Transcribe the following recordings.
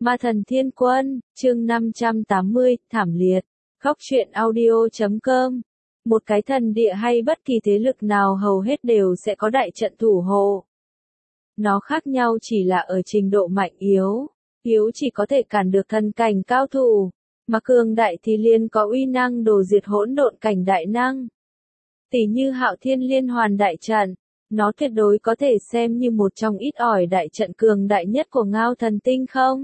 Ma thần thiên quân, chương 580, thảm liệt. Khóc truyện audio.com. Một cái thần địa hay bất kỳ thế lực nào hầu hết đều sẽ có đại trận thủ hộ. Nó khác nhau chỉ là ở trình độ mạnh yếu. Yếu chỉ có thể cản được thần cảnh cao thủ, mà cường đại thì liền có uy năng đồ diệt hỗn độn cảnh đại năng. Tỷ như Hạo Thiên Liên Hoàn đại trận, nó tuyệt đối có thể xem như một trong ít ỏi đại trận cường đại nhất của Ngao Thần Tinh không?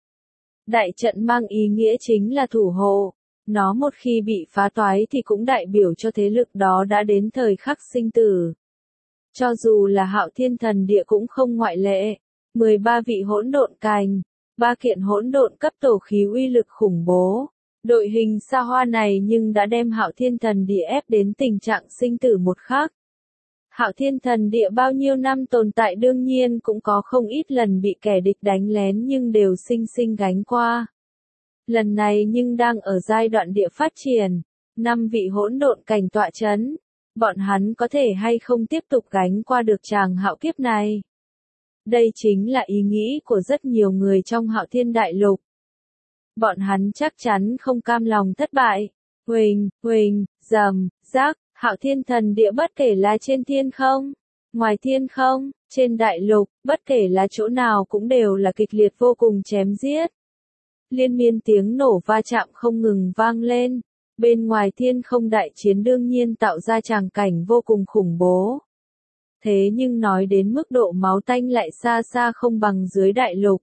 Đại trận mang ý nghĩa chính là thủ hộ, nó một khi bị phá toái thì cũng đại biểu cho thế lực đó đã đến thời khắc sinh tử. Cho dù là Hạo Thiên Thần Địa cũng không ngoại lệ, 13 vị hỗn độn cành, 3 kiện hỗn độn cấp tổ khí uy lực khủng bố. Đội hình xa hoa này nhưng đã đem Hạo Thiên Thần Địa ép đến tình trạng sinh tử một khắc. Hạo Thiên Thần Địa bao nhiêu năm tồn tại đương nhiên cũng có không ít lần bị kẻ địch đánh lén nhưng đều sinh sinh gánh qua. Lần này nhưng đang ở giai đoạn địa phát triển, 5 vị hỗn độn cảnh tọa chấn, bọn hắn có thể hay không tiếp tục gánh qua được tràng hạo kiếp này. Đây chính là ý nghĩ của rất nhiều người trong Hạo Thiên Đại Lục. Bọn hắn chắc chắn không cam lòng thất bại. Huỳnh, rầm, rác, Hạo Thiên Thần Địa bất kể là trên thiên không, ngoài thiên không, trên đại lục, bất kể là chỗ nào cũng đều là kịch liệt vô cùng chém giết. Liên miên tiếng nổ va chạm không ngừng vang lên, bên ngoài thiên không đại chiến đương nhiên tạo ra tràng cảnh vô cùng khủng bố. Thế nhưng nói đến mức độ máu tanh lại xa xa không bằng dưới đại lục.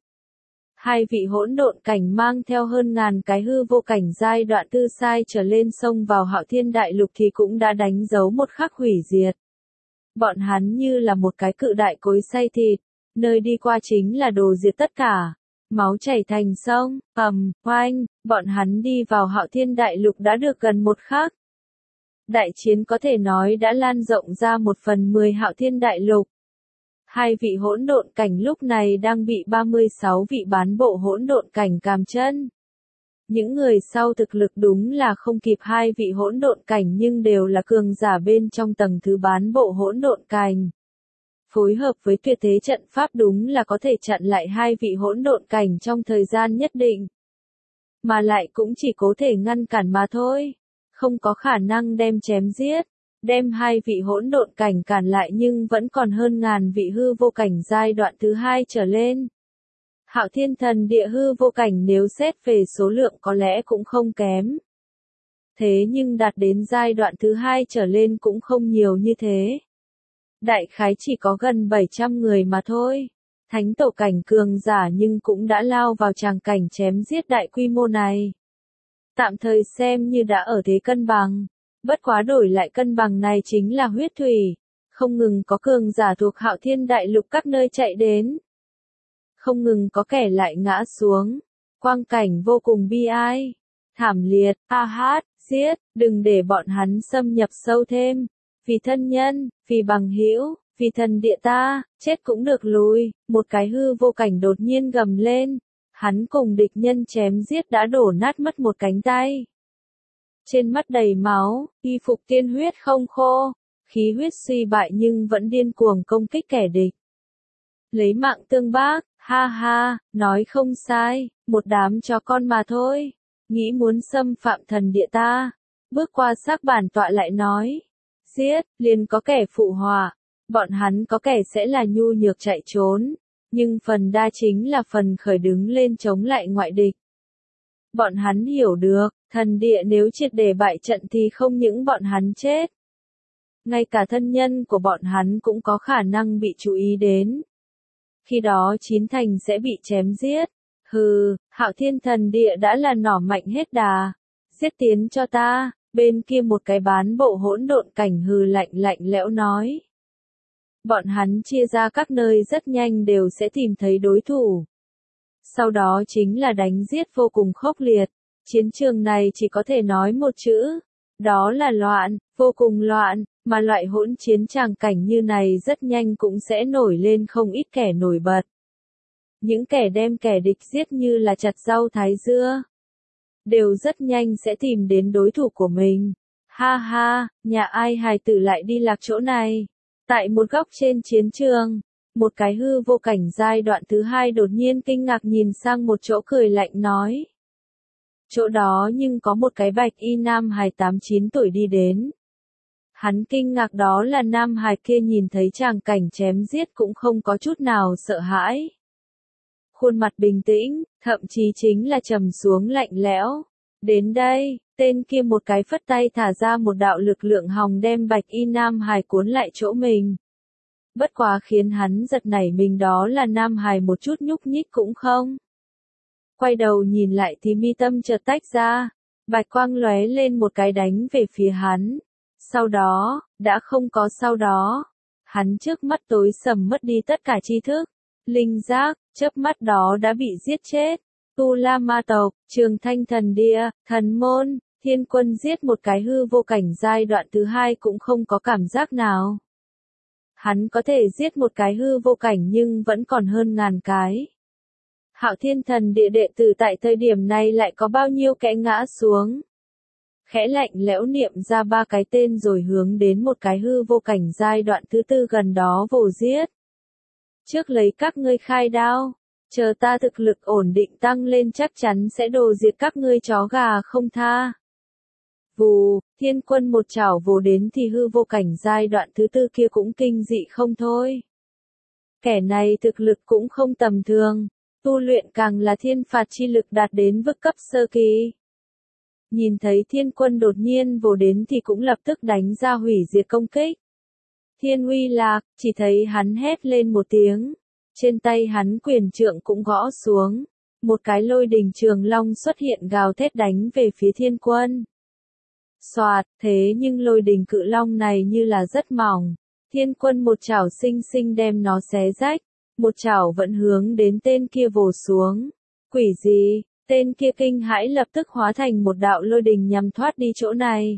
2 vị hỗn độn cảnh mang theo hơn ngàn cái hư vô cảnh giai đoạn tư sai trở lên xông vào Hạo Thiên Đại Lục thì cũng đã đánh dấu một khắc hủy diệt. Bọn hắn như là một cái cự đại cối xay thịt, nơi đi qua chính là đồ diệt tất cả. Máu chảy thành sông, oanh, bọn hắn đi vào Hạo Thiên Đại Lục đã được gần một khắc. Đại chiến có thể nói đã lan rộng ra 1/10 Hạo Thiên Đại Lục. 2 vị hỗn độn cảnh lúc này đang bị 36 vị bán bộ hỗn độn cảnh càm chân. Những người sau thực lực đúng là không kịp 2 vị hỗn độn cảnh nhưng đều là cường giả bên trong tầng thứ bán bộ hỗn độn cảnh. Phối hợp với tuyệt thế trận pháp đúng là có thể chặn lại 2 vị hỗn độn cảnh trong thời gian nhất định. Mà lại cũng chỉ có thể ngăn cản mà thôi, không có khả năng đem chém giết. Đem 2 vị hỗn độn cảnh cản lại nhưng vẫn còn hơn ngàn vị hư vô cảnh giai đoạn thứ 2 trở lên. Hạo Thiên Thần Địa hư vô cảnh nếu xét về số lượng có lẽ cũng không kém. Thế nhưng đạt đến giai đoạn thứ 2 trở lên cũng không nhiều như thế. Đại khái chỉ có gần 700 người mà thôi. Thánh tổ cảnh cường giả nhưng cũng đã lao vào tràng cảnh chém giết đại quy mô này. Tạm thời xem như đã ở thế cân bằng. Bất quá đổi lại cân bằng này chính là huyết thủy, không ngừng có cường giả thuộc Hạo Thiên Đại Lục các nơi chạy đến. Không ngừng có kẻ lại ngã xuống, quang cảnh vô cùng bi ai, thảm liệt, giết, đừng để bọn hắn xâm nhập sâu thêm, vì thân nhân, vì bằng hữu, vì thần địa ta, chết cũng được lùi, một cái hư vô cảnh đột nhiên gầm lên, hắn cùng địch nhân chém giết đã đổ nát mất một cánh tay. Trên mắt đầy máu, y phục tiên huyết không khô, khí huyết suy bại nhưng vẫn điên cuồng công kích kẻ địch. Lấy mạng tương bác, nói không sai, một đám chó con mà thôi, nghĩ muốn xâm phạm thần địa ta. Bước qua xác bản tọa lại nói, giết, liền có kẻ phụ họa, bọn hắn có kẻ sẽ là nhu nhược chạy trốn, nhưng phần đa chính là phần khởi đứng lên chống lại ngoại địch. Bọn hắn hiểu được, thần địa nếu triệt để bại trận thì không những bọn hắn chết. Ngay cả thân nhân của bọn hắn cũng có khả năng bị chú ý đến. Khi đó 9 thành sẽ bị chém giết. Hạo Thiên Thần Địa đã là nỏ mạnh hết đà. Giết tiến cho ta, bên kia một cái bán bộ hỗn độn cảnh lạnh lẽo nói. Bọn hắn chia ra các nơi rất nhanh đều sẽ tìm thấy đối thủ. Sau đó chính là đánh giết vô cùng khốc liệt. Chiến trường này chỉ có thể nói một chữ, đó là loạn, vô cùng loạn, mà loại hỗn chiến tràng cảnh như này rất nhanh cũng sẽ nổi lên không ít kẻ nổi bật. Những kẻ đem kẻ địch giết như là chặt rau thái dưa, đều rất nhanh sẽ tìm đến đối thủ của mình. Nhà ai hài tử lại đi lạc chỗ này. Tại một góc trên chiến trường, Một cái hư vô cảnh giai đoạn thứ hai đột nhiên kinh ngạc nhìn sang một chỗ cười lạnh nói. Chỗ đó nhưng có một cái bạch y nam hài 8-9 tuổi đi đến. Hắn kinh ngạc đó là nam hài kia nhìn thấy tràng cảnh chém giết cũng không có chút nào sợ hãi. Khuôn mặt bình tĩnh, thậm chí chính là trầm xuống lạnh lẽo. Đến đây, tên kia một cái phất tay thả ra một đạo lực lượng hòng đem bạch y nam hài cuốn lại chỗ mình. Bất quá khiến hắn giật nảy mình đó là nam hài một chút nhúc nhích cũng không. Quay đầu nhìn lại thì mi tâm chợt tách ra, bạch quang lóe lên một cái đánh về phía hắn. Sau đó, đã không có sau đó. Hắn trước mắt tối sầm mất đi tất cả tri thức. Linh giác, chớp mắt đó đã bị giết chết. Tu La Ma tộc, Trường Thanh Thần Địa, Thần Môn, Thiên Quân giết một cái hư vô cảnh giai đoạn thứ hai cũng không có cảm giác nào. Hắn có thể giết một cái hư vô cảnh nhưng vẫn còn hơn ngàn cái. Hạo Thiên Thần Địa đệ tử tại thời điểm này lại có bao nhiêu kẻ ngã xuống. Khẽ lạnh lẽo niệm ra 3 cái tên rồi hướng đến một cái hư vô cảnh giai đoạn thứ tư gần đó vồ giết. Trước lấy các ngươi khai đao, chờ ta thực lực ổn định tăng lên chắc chắn sẽ đồ diệt các ngươi chó gà không tha. Vù, Thiên Quân một chảo vồ đến thì hư vô cảnh giai đoạn thứ tư kia cũng kinh dị không thôi. Kẻ này thực lực cũng không tầm thường, tu luyện càng là thiên phạt chi lực đạt đến vực cấp sơ kỳ. Nhìn thấy Thiên Quân đột nhiên vồ đến thì cũng lập tức đánh ra hủy diệt công kích. Thiên uy lạc, chỉ thấy hắn hét lên một tiếng. Trên tay hắn quyền trượng cũng gõ xuống. Một cái lôi đình trường long xuất hiện gào thét đánh về phía Thiên Quân. Xoạt, thế nhưng lôi đình cự long này như là rất mỏng. Thiên Quân một chảo xinh xinh đem nó xé rách. Một chảo vẫn hướng đến tên kia vồ xuống. Quỷ gì? Tên kia kinh hãi lập tức hóa thành một đạo lôi đình nhằm thoát đi chỗ này.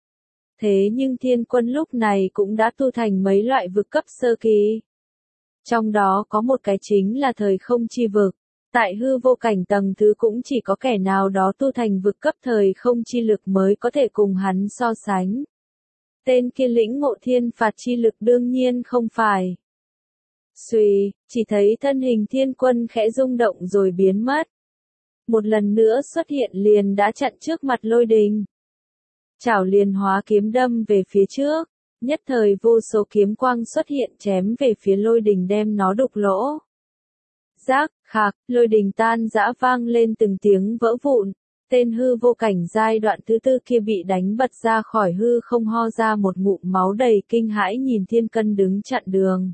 Thế nhưng Thiên Quân lúc này cũng đã tu thành mấy loại vực cấp sơ kỳ. Trong đó có một cái chính là thời không chi vực. Tại hư vô cảnh tầng thứ cũng chỉ có kẻ nào đó tu thành vực cấp thời không chi lực mới có thể cùng hắn so sánh. Tên kia lĩnh ngộ thiên phạt chi lực đương nhiên không phải. Xuy, chỉ thấy thân hình Thiên Quân khẽ rung động rồi biến mất. Một lần nữa xuất hiện liền đã chặn trước mặt lôi đình. Chảo liền hóa kiếm đâm về phía trước, nhất thời vô số kiếm quang xuất hiện chém về phía lôi đình đem nó đục lỗ. Rác, khạc, lôi đình tan rã vang lên từng tiếng vỡ vụn, tên hư vô cảnh giai đoạn thứ tư kia bị đánh bật ra khỏi hư không ho ra một ngụm máu đầy kinh hãi nhìn Thiên Quân đứng chặn đường.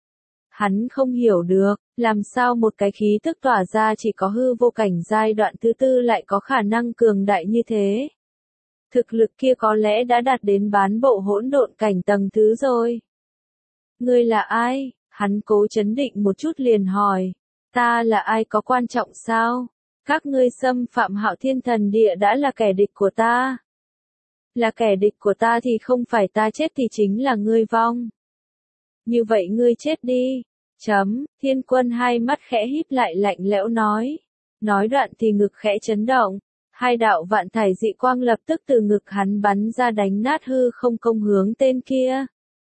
Hắn không hiểu được, làm sao một cái khí tức tỏa ra chỉ có hư vô cảnh giai đoạn thứ tư lại có khả năng cường đại như thế. Thực lực kia có lẽ đã đạt đến bán bộ hỗn độn cảnh tầng thứ rồi. Ngươi là ai? Hắn cố chấn định một chút liền hỏi. Ta là ai có quan trọng sao? Các ngươi xâm phạm Hạo Thiên Thần Địa đã là kẻ địch của ta. Là kẻ địch của ta thì không phải ta chết thì chính là ngươi vong. Như vậy ngươi chết đi. Thiên Quân hai mắt khẽ híp lại lạnh lẽo nói. Nói đoạn thì ngực khẽ chấn động. Hai đạo vạn thải dị quang lập tức từ ngực hắn bắn ra đánh nát hư không công hướng tên kia.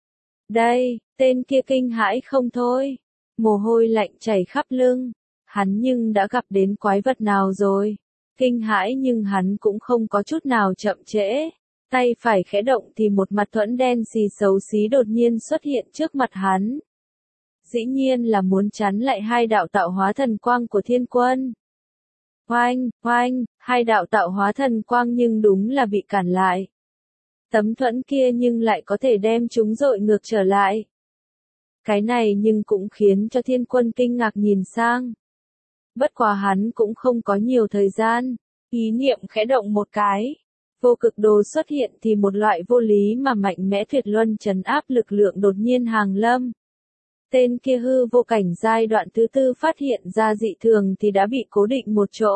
Đây, tên kia kinh hãi không thôi. Mồ hôi lạnh chảy khắp lưng. Hắn nhưng đã gặp đến quái vật nào rồi. Kinh hãi nhưng hắn cũng không có chút nào chậm trễ. Tay phải khẽ động thì một mặt thuẫn đen xì xấu xí đột nhiên xuất hiện trước mặt hắn. Dĩ nhiên là muốn chắn lại hai đạo tạo hóa thần quang của Thiên Quân. Oanh, oanh, hai đạo tạo hóa thần quang nhưng đúng là bị cản lại. Tấm thuẫn kia nhưng lại có thể đem chúng dội ngược trở lại. Cái này nhưng cũng khiến cho Thiên Quân kinh ngạc nhìn sang. Bất quá hắn cũng không có nhiều thời gian, ý niệm khẽ động một cái. Vô cực đồ xuất hiện thì một loại vô lý mà mạnh mẽ tuyệt luân trấn áp lực lượng đột nhiên hàng lâm. Tên kia hư vô cảnh giai đoạn thứ tư phát hiện ra dị thường thì đã bị cố định một chỗ.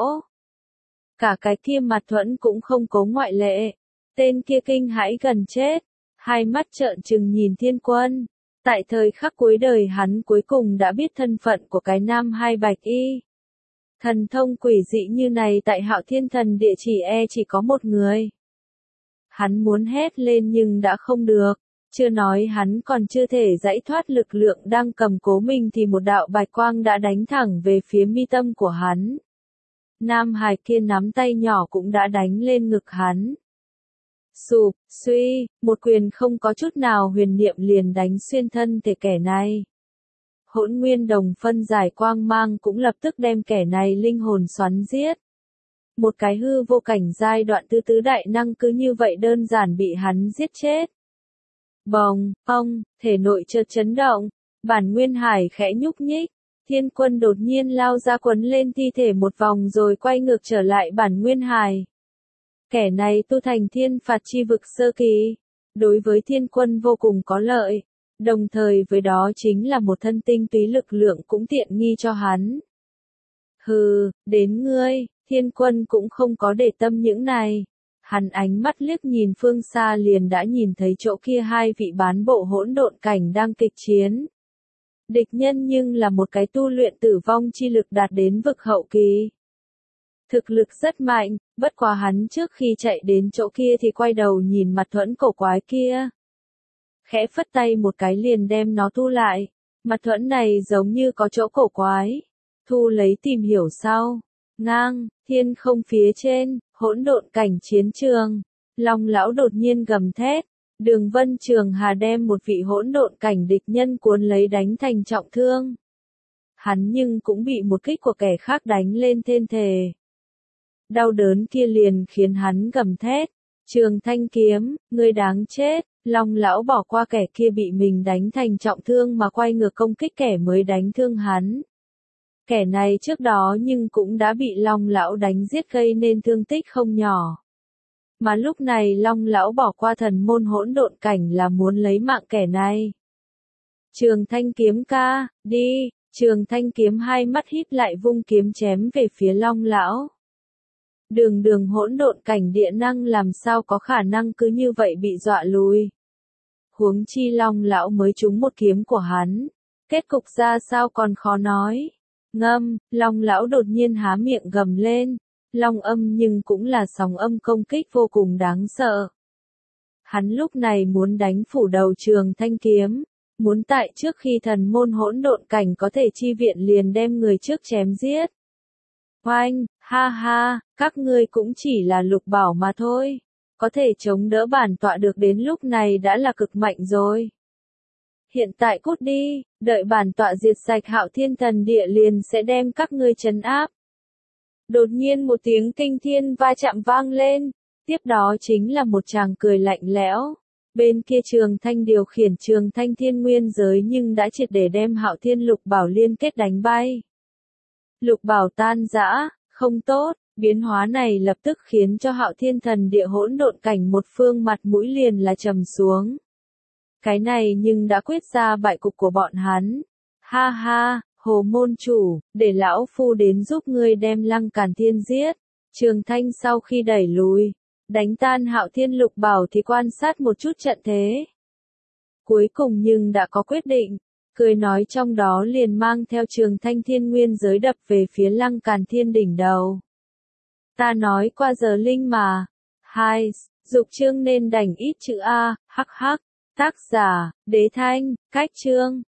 Cả cái kia mặt thuẫn cũng không có ngoại lệ. Tên kia kinh hãi gần chết. Hai mắt trợn trừng nhìn Thiên Quân. Tại thời khắc cuối đời hắn cuối cùng đã biết thân phận của cái nam hai bạch y. Thần thông quỷ dị như này tại Hạo Thiên Thần Địa chỉ có một người. Hắn muốn hét lên nhưng đã không được. Chưa nói hắn còn chưa thể giải thoát lực lượng đang cầm cố mình thì một đạo bạch quang đã đánh thẳng về phía mi tâm của hắn. Nam hài kia nắm tay nhỏ cũng đã đánh lên ngực hắn. Sụp, suy, một quyền không có chút nào huyền niệm liền đánh xuyên thân thể kẻ này. Hỗn nguyên đồng phân giải quang mang cũng lập tức đem kẻ này linh hồn xoắn giết. Một cái hư vô cảnh giai đoạn thứ tứ đại năng cứ như vậy đơn giản bị hắn giết chết. Bồng, ông, thể nội chợt chấn động, bản nguyên hải khẽ nhúc nhích, thiên quân đột nhiên lao ra quấn lên thi thể một vòng rồi quay ngược trở lại bản nguyên hải. Kẻ này tu thành thiên phạt chi vực sơ kỳ, đối với thiên quân vô cùng có lợi, đồng thời với đó chính là một thân tinh túy lực lượng cũng tiện nghi cho hắn. Hừ, đến ngươi, thiên quân cũng không có để tâm những này. Hắn ánh mắt liếc nhìn phương xa liền đã nhìn thấy chỗ kia hai vị bán bộ hỗn độn cảnh đang kịch chiến. Địch nhân nhưng là một cái tu luyện tử vong chi lực đạt đến vực hậu kỳ. Thực lực rất mạnh, bất quá hắn trước khi chạy đến chỗ kia thì quay đầu nhìn mặt thuẫn cổ quái kia. Khẽ phất tay một cái liền đem nó thu lại. Mặt thuẫn này giống như có chỗ cổ quái. Thu lấy tìm hiểu sau. Ngang, thiên không phía trên, hỗn độn cảnh chiến trường. Long lão đột nhiên gầm thét. Đường Vân Trường Hà đem một vị hỗn độn cảnh địch nhân cuốn lấy đánh thành trọng thương. Hắn nhưng cũng bị một kích của kẻ khác đánh lên thiên thể. Đau đớn kia liền khiến hắn gầm thét. Trường Thanh Kiếm, ngươi đáng chết. Long lão bỏ qua kẻ kia bị mình đánh thành trọng thương mà quay ngược công kích kẻ mới đánh thương hắn. Kẻ này trước đó nhưng cũng đã bị Long lão đánh giết gây nên thương tích không nhỏ. Mà lúc này Long lão bỏ qua thần môn hỗn độn cảnh là muốn lấy mạng kẻ này. Trường Thanh Kiếm ca, đi, Trường Thanh Kiếm hai mắt híp lại vung kiếm chém về phía Long lão. Đường hỗn độn cảnh địa năng làm sao có khả năng cứ như vậy bị dọa lùi. Huống chi Long lão mới trúng một kiếm của hắn. Kết cục ra sao còn khó nói. Ngâm, Long lão đột nhiên há miệng gầm lên. Long âm nhưng cũng là sóng âm công kích vô cùng đáng sợ. Hắn lúc này muốn đánh phủ đầu Trường Thanh Kiếm. Muốn tại trước khi thần môn hỗn độn cảnh có thể chi viện liền đem người trước chém giết. Oanh, ha ha, các ngươi cũng chỉ là lục bảo mà thôi. Có thể chống đỡ bản tọa được đến lúc này đã là cực mạnh rồi. Hiện tại cút đi, đợi bản tọa diệt sạch Hạo Thiên Thần Địa liền sẽ đem các ngươi trấn áp. Đột nhiên một tiếng kinh thiên va chạm vang lên, tiếp đó chính là một tràng cười lạnh lẽo. Bên kia Trường Thanh điều khiển Trường Thanh Thiên Nguyên giới nhưng đã triệt để đem Hạo Thiên Lục Bảo liên kết đánh bay. Lục Bảo tan rã, không tốt, biến hóa này lập tức khiến cho Hạo Thiên Thần Địa hỗn độn cảnh một phương mặt mũi liền là trầm xuống. Cái này nhưng đã quyết ra bại cục của bọn hắn. Ha ha, Hồ môn chủ, để lão phu đến giúp ngươi đem Lăng Càn Thiên giết. Trường Thanh sau khi đẩy lùi, đánh tan Hạo Thiên Lục Bảo thì quan sát một chút trận thế. Cuối cùng nhưng đã có quyết định, cười nói trong đó liền mang theo Trường Thanh Thiên Nguyên giới đập về phía Lăng Càn Thiên đỉnh đầu. Ta nói qua giờ linh mà. Hai, dục chương nên đành ít chữ A, hắc hắc. Tác giả, Đế Thanh, cách chương.